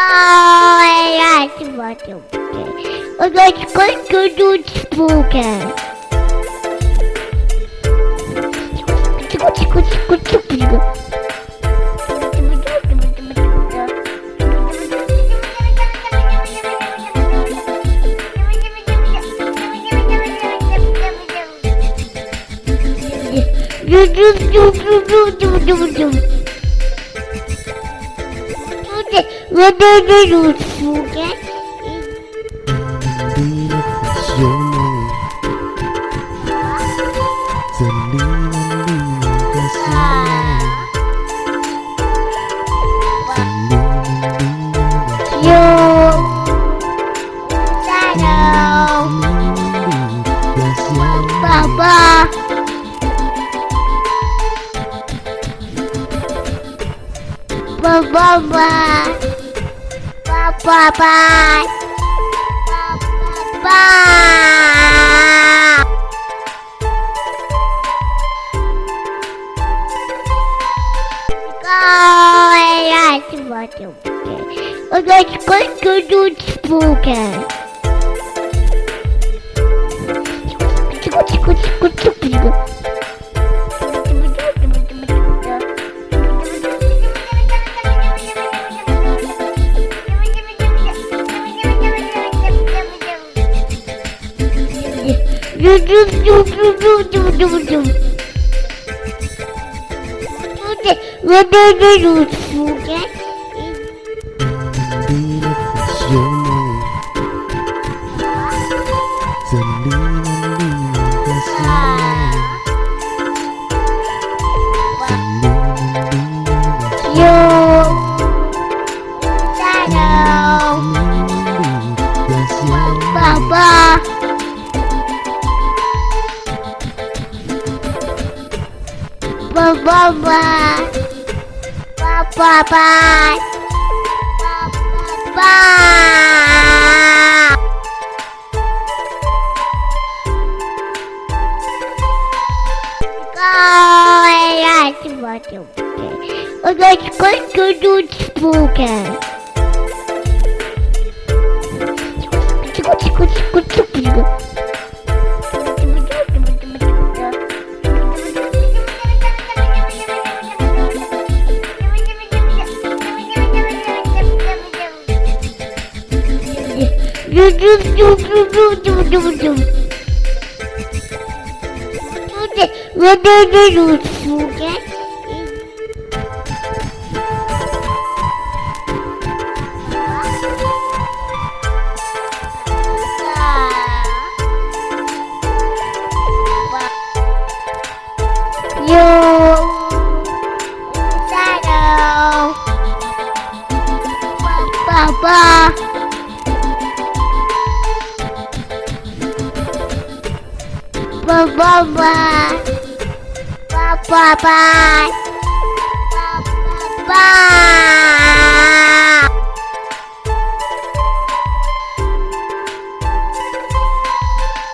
Ja, warte. Und jetzt kannst du uns spuken. What do you do, spuken? Papa. Und jetzt kannst du uns spuken. What do you do, spuken? Papa. Und jetzt kannst du uns spuken. What do you do, spuken? Papa. Papa.